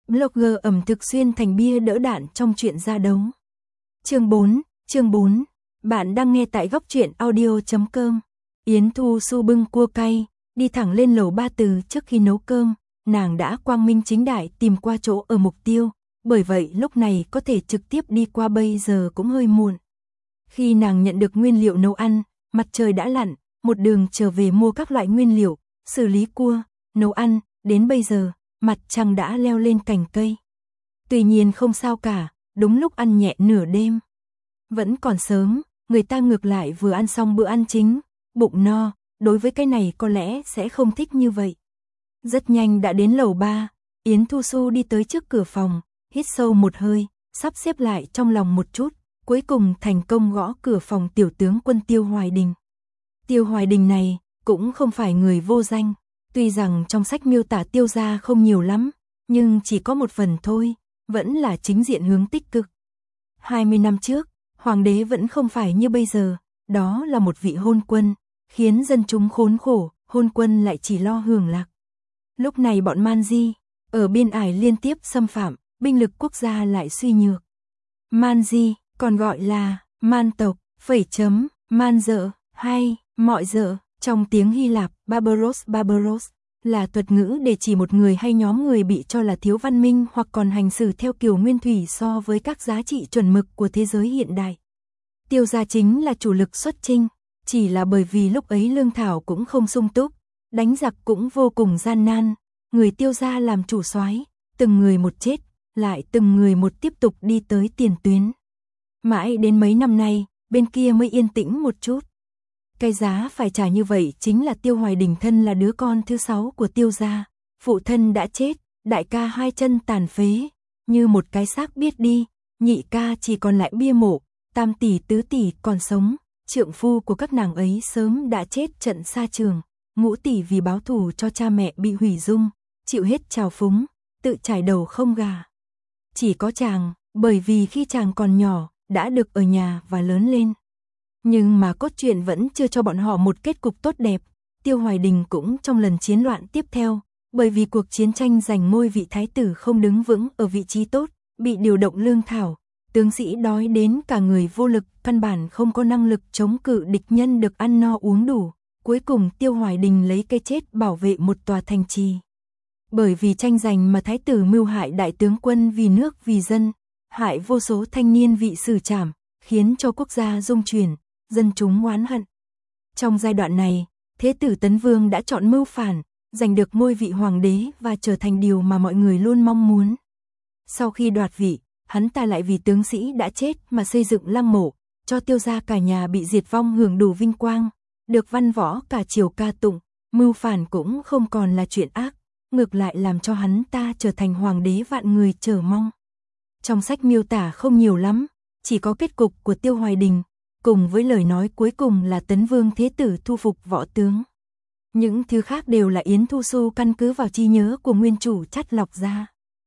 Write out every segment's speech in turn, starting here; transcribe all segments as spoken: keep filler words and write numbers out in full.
Blogger ẩm thực xuyên thành bia đỡ đạn trong chuyện ra đấu. Chương bốn, chương bốn. Bạn đang nghe tại góc truyện audio chấm com. Yến Thu Xu bưng cua cay, đi thẳng lên lầu ba từ trước khi nấu cơm, nàng đã quang minh chính đại tìm qua chỗ ở mục tiêu, bởi vậy lúc này có thể trực tiếp đi qua bây giờ cũng hơi muộn. Khi nàng nhận được nguyên liệu nấu ăn, mặt trời đã lặn, một đường trở về mua các loại nguyên liệu, xử lý cua, nấu ăn, đến bây giờ, mặt trăng đã leo lên cành cây. Tuy nhiên không sao cả, đúng lúc ăn nhẹ nửa đêm. Vẫn còn sớm, người ta ngược lại vừa ăn xong bữa ăn chính, bụng no, đối với cái này có lẽ sẽ không thích như vậy. Rất nhanh đã đến lầu ba, Yến Thu Xu đi tới trước cửa phòng, hít sâu một hơi, sắp xếp lại trong lòng một chút, cuối cùng thành công gõ cửa phòng tiểu tướng quân Tiêu Hoài Đình. Tiêu Hoài Đình này, cũng không phải người vô danh, tuy rằng trong sách miêu tả Tiêu gia không nhiều lắm, nhưng chỉ có một phần thôi, vẫn là chính diện hướng tích cực. hai mươi năm trước, hoàng đế vẫn không phải như bây giờ, đó là một vị hôn quân, khiến dân chúng khốn khổ, hôn quân lại chỉ lo hưởng lạc. Lúc này bọn Man Di, ở biên ải liên tiếp xâm phạm, binh lực quốc gia lại suy nhược. Man Di, còn gọi là Man tộc, phẩy chấm, Man dợ, hay mọi dợ, trong tiếng Hy Lạp, Barbaros Barbaros, là thuật ngữ để chỉ một người hay nhóm người bị cho là thiếu văn minh hoặc còn hành xử theo kiểu nguyên thủy so với các giá trị chuẩn mực của thế giới hiện đại. Tiêu gia chính là chủ lực xuất chinh, chỉ là bởi vì lúc ấy lương thảo cũng không sung túc, đánh giặc cũng vô cùng gian nan, người Tiêu gia làm chủ soái, từng người một chết, lại từng người một tiếp tục đi tới tiền tuyến. Mãi đến mấy năm nay, bên kia mới yên tĩnh một chút. Cái giá phải trả như vậy chính là Tiêu Hoài Đình thân là đứa con thứ sáu của Tiêu gia, phụ thân đã chết, đại ca hai chân tàn phế, như một cái xác biết đi, nhị ca chỉ còn lại bia mộ, tam tỷ tứ tỷ còn sống, trượng phu của các nàng ấy sớm đã chết trận xa trường, ngũ tỷ vì báo thù cho cha mẹ bị hủy dung, chịu hết trào phúng, tự trải đầu không gà. Chỉ có chàng, bởi vì khi chàng còn nhỏ, đã được ở nhà và lớn lên. Nhưng mà cốt truyện vẫn chưa cho bọn họ một kết cục tốt đẹp, Tiêu Hoài Đình cũng trong lần chiến loạn tiếp theo, bởi vì cuộc chiến tranh giành ngôi vị thái tử không đứng vững ở vị trí tốt, bị điều động lương thảo, tướng sĩ đói đến cả người vô lực, căn bản không có năng lực chống cự địch nhân được ăn no uống đủ, cuối cùng Tiêu Hoài Đình lấy cái chết bảo vệ một tòa thành trì. Bởi vì tranh giành mà thái tử mưu hại đại tướng quân vì nước vì dân, hại vô số thanh niên vị xử trảm, khiến cho quốc gia rung chuyển, dân chúng oán hận. Trong giai đoạn này, Thế tử Tấn Vương đã chọn mưu phản, giành được ngôi vị hoàng đế và trở thành điều mà mọi người luôn mong muốn. Sau khi đoạt vị, hắn ta lại vì tướng sĩ đã chết mà xây dựng lăng mộ, cho Tiêu gia cả nhà bị diệt vong hưởng đủ vinh quang, được văn võ cả triều ca tụng, mưu phản cũng không còn là chuyện ác, ngược lại làm cho hắn ta trở thành hoàng đế vạn người chờ mong. Trong sách miêu tả không nhiều lắm, chỉ có kết cục của Tiêu Hoài Đình, cùng với lời nói cuối cùng là Tấn Vương Thế tử thu phục võ tướng. Những thứ khác đều là Yến Thu Xu căn cứ vào trí nhớ của nguyên chủ chắt lọc ra.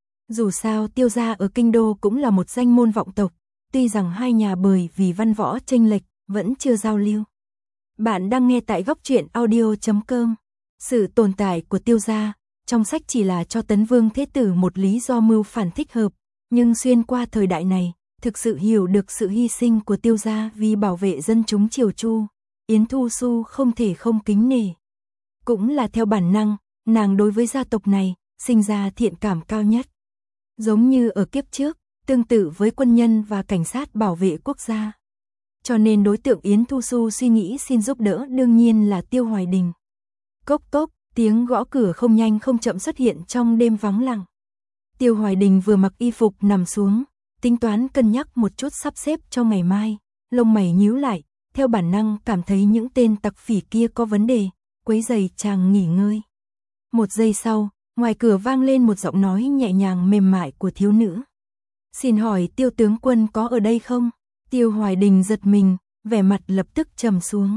Dù sao Tiêu gia ở Kinh Đô cũng là một danh môn vọng tộc, tuy rằng hai nhà bởi vì văn võ chênh lệch vẫn chưa giao lưu. Bạn đang nghe tại góc truyện audio chấm com. Sự tồn tại của Tiêu gia trong sách chỉ là cho Tấn Vương Thế tử một lý do mưu phản thích hợp, nhưng xuyên qua thời đại này, thực sự hiểu được sự hy sinh của Tiêu gia vì bảo vệ dân chúng triều Chu, Yến Thu Xu không thể không kính nể. Cũng là theo bản năng, nàng đối với gia tộc này, sinh ra thiện cảm cao nhất. Giống như ở kiếp trước, tương tự với quân nhân và cảnh sát bảo vệ quốc gia. Cho nên đối tượng Yến Thu Xu suy nghĩ xin giúp đỡ đương nhiên là Tiêu Hoài Đình. Cốc cốc, tiếng gõ cửa không nhanh không chậm xuất hiện trong đêm vắng lặng. Tiêu Hoài Đình vừa mặc y phục nằm xuống, tính toán cân nhắc một chút sắp xếp cho ngày mai, lông mày nhíu lại, theo bản năng cảm thấy những tên tặc phỉ kia có vấn đề, quấy rầy chàng nghỉ ngơi. Một giây sau, ngoài cửa vang lên một giọng nói nhẹ nhàng mềm mại của thiếu nữ. Xin hỏi Tiêu tướng quân có ở đây không? Tiêu Hoài Đình giật mình, vẻ mặt lập tức trầm xuống.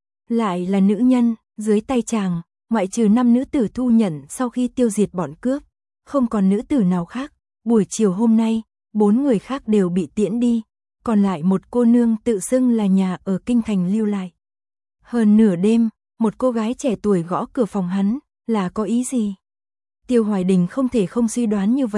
Lại là nữ nhân, dưới tay chàng, ngoại trừ năm nữ tử thu nhận sau khi tiêu diệt bọn cướp, không còn nữ tử nào khác. Buổi chiều hôm nay, bốn người khác đều bị tiễn đi, còn lại một cô nương tự xưng là nhà ở kinh thành lưu lại. Hơn nửa đêm, một cô gái trẻ tuổi gõ cửa phòng hắn, là có ý gì? Tiêu Hoài Đình không thể không suy đoán như vậy,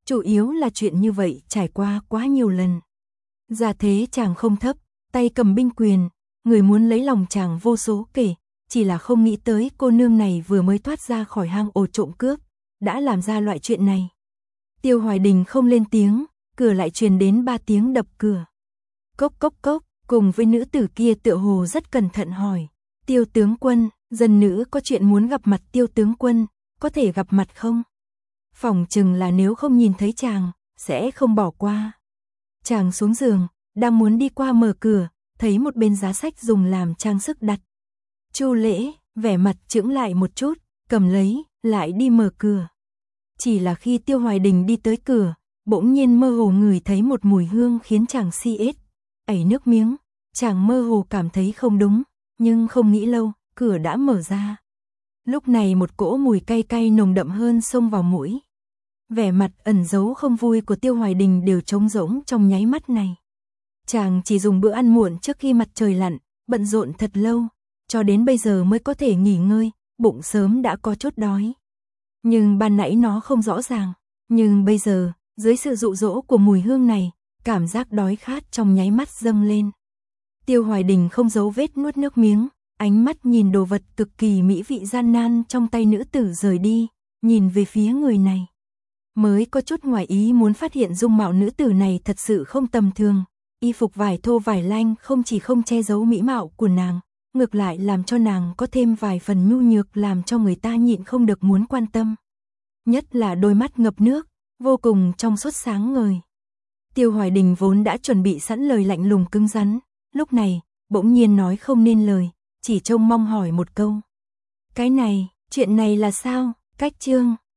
Chủ yếu là chuyện như vậy trải qua quá nhiều lần. Gia thế chàng không thấp, tay cầm binh quyền, người muốn lấy lòng chàng vô số kể, chỉ là không nghĩ tới cô nương này vừa mới thoát ra khỏi hang ổ trộm cướp, đã làm ra loại chuyện này. Tiêu Hoài Đình không lên tiếng, cửa lại truyền đến ba tiếng đập cửa. Cốc cốc cốc, cùng với nữ tử kia tựa hồ rất cẩn thận hỏi. Tiêu tướng quân, dân nữ có chuyện muốn gặp mặt Tiêu tướng quân, có thể gặp mặt không? Phỏng chừng là nếu không nhìn thấy chàng, sẽ không bỏ qua. Chàng xuống giường, đang muốn đi qua mở cửa, thấy một bên giá sách dùng làm trang sức đặt. Chu Lễ, vẻ mặt chững lại một chút, cầm lấy, lại đi mở cửa. Chỉ là khi Tiêu Hoài Đình đi tới cửa, bỗng nhiên mơ hồ ngửi thấy một mùi hương khiến chàng si ết, ảy nước miếng, chàng mơ hồ cảm thấy không đúng, nhưng không nghĩ lâu, cửa đã mở ra. Lúc này một cỗ mùi cay cay nồng đậm hơn xông vào mũi. Vẻ mặt ẩn giấu không vui của Tiêu Hoài Đình đều trống rỗng trong nháy mắt này. Chàng chỉ dùng bữa ăn muộn trước khi mặt trời lặn, bận rộn thật lâu, cho đến bây giờ mới có thể nghỉ ngơi, bụng sớm đã có chút đói. Nhưng ban nãy nó không rõ ràng, nhưng bây giờ, dưới sự dụ dỗ của mùi hương này, cảm giác đói khát trong nháy mắt dâng lên. Tiêu Hoài Đình không giấu vết nuốt nước miếng, ánh mắt nhìn đồ vật cực kỳ mỹ vị gian nan trong tay nữ tử rời đi, nhìn về phía người này. Mới có chút ngoài ý muốn phát hiện dung mạo nữ tử này thật sự không tầm thường, y phục vải thô vải lanh không chỉ không che giấu mỹ mạo của nàng, ngược lại làm cho nàng có thêm vài phần nhu nhược làm cho người ta nhịn không được muốn quan tâm. Nhất là đôi mắt ngập nước, vô cùng trong suốt sáng ngời. Tiêu Hoài Đình vốn đã chuẩn bị sẵn lời lạnh lùng cứng rắn, lúc này, bỗng nhiên nói không nên lời, chỉ trông mong hỏi một câu. Cái này, chuyện này là sao? Cách chương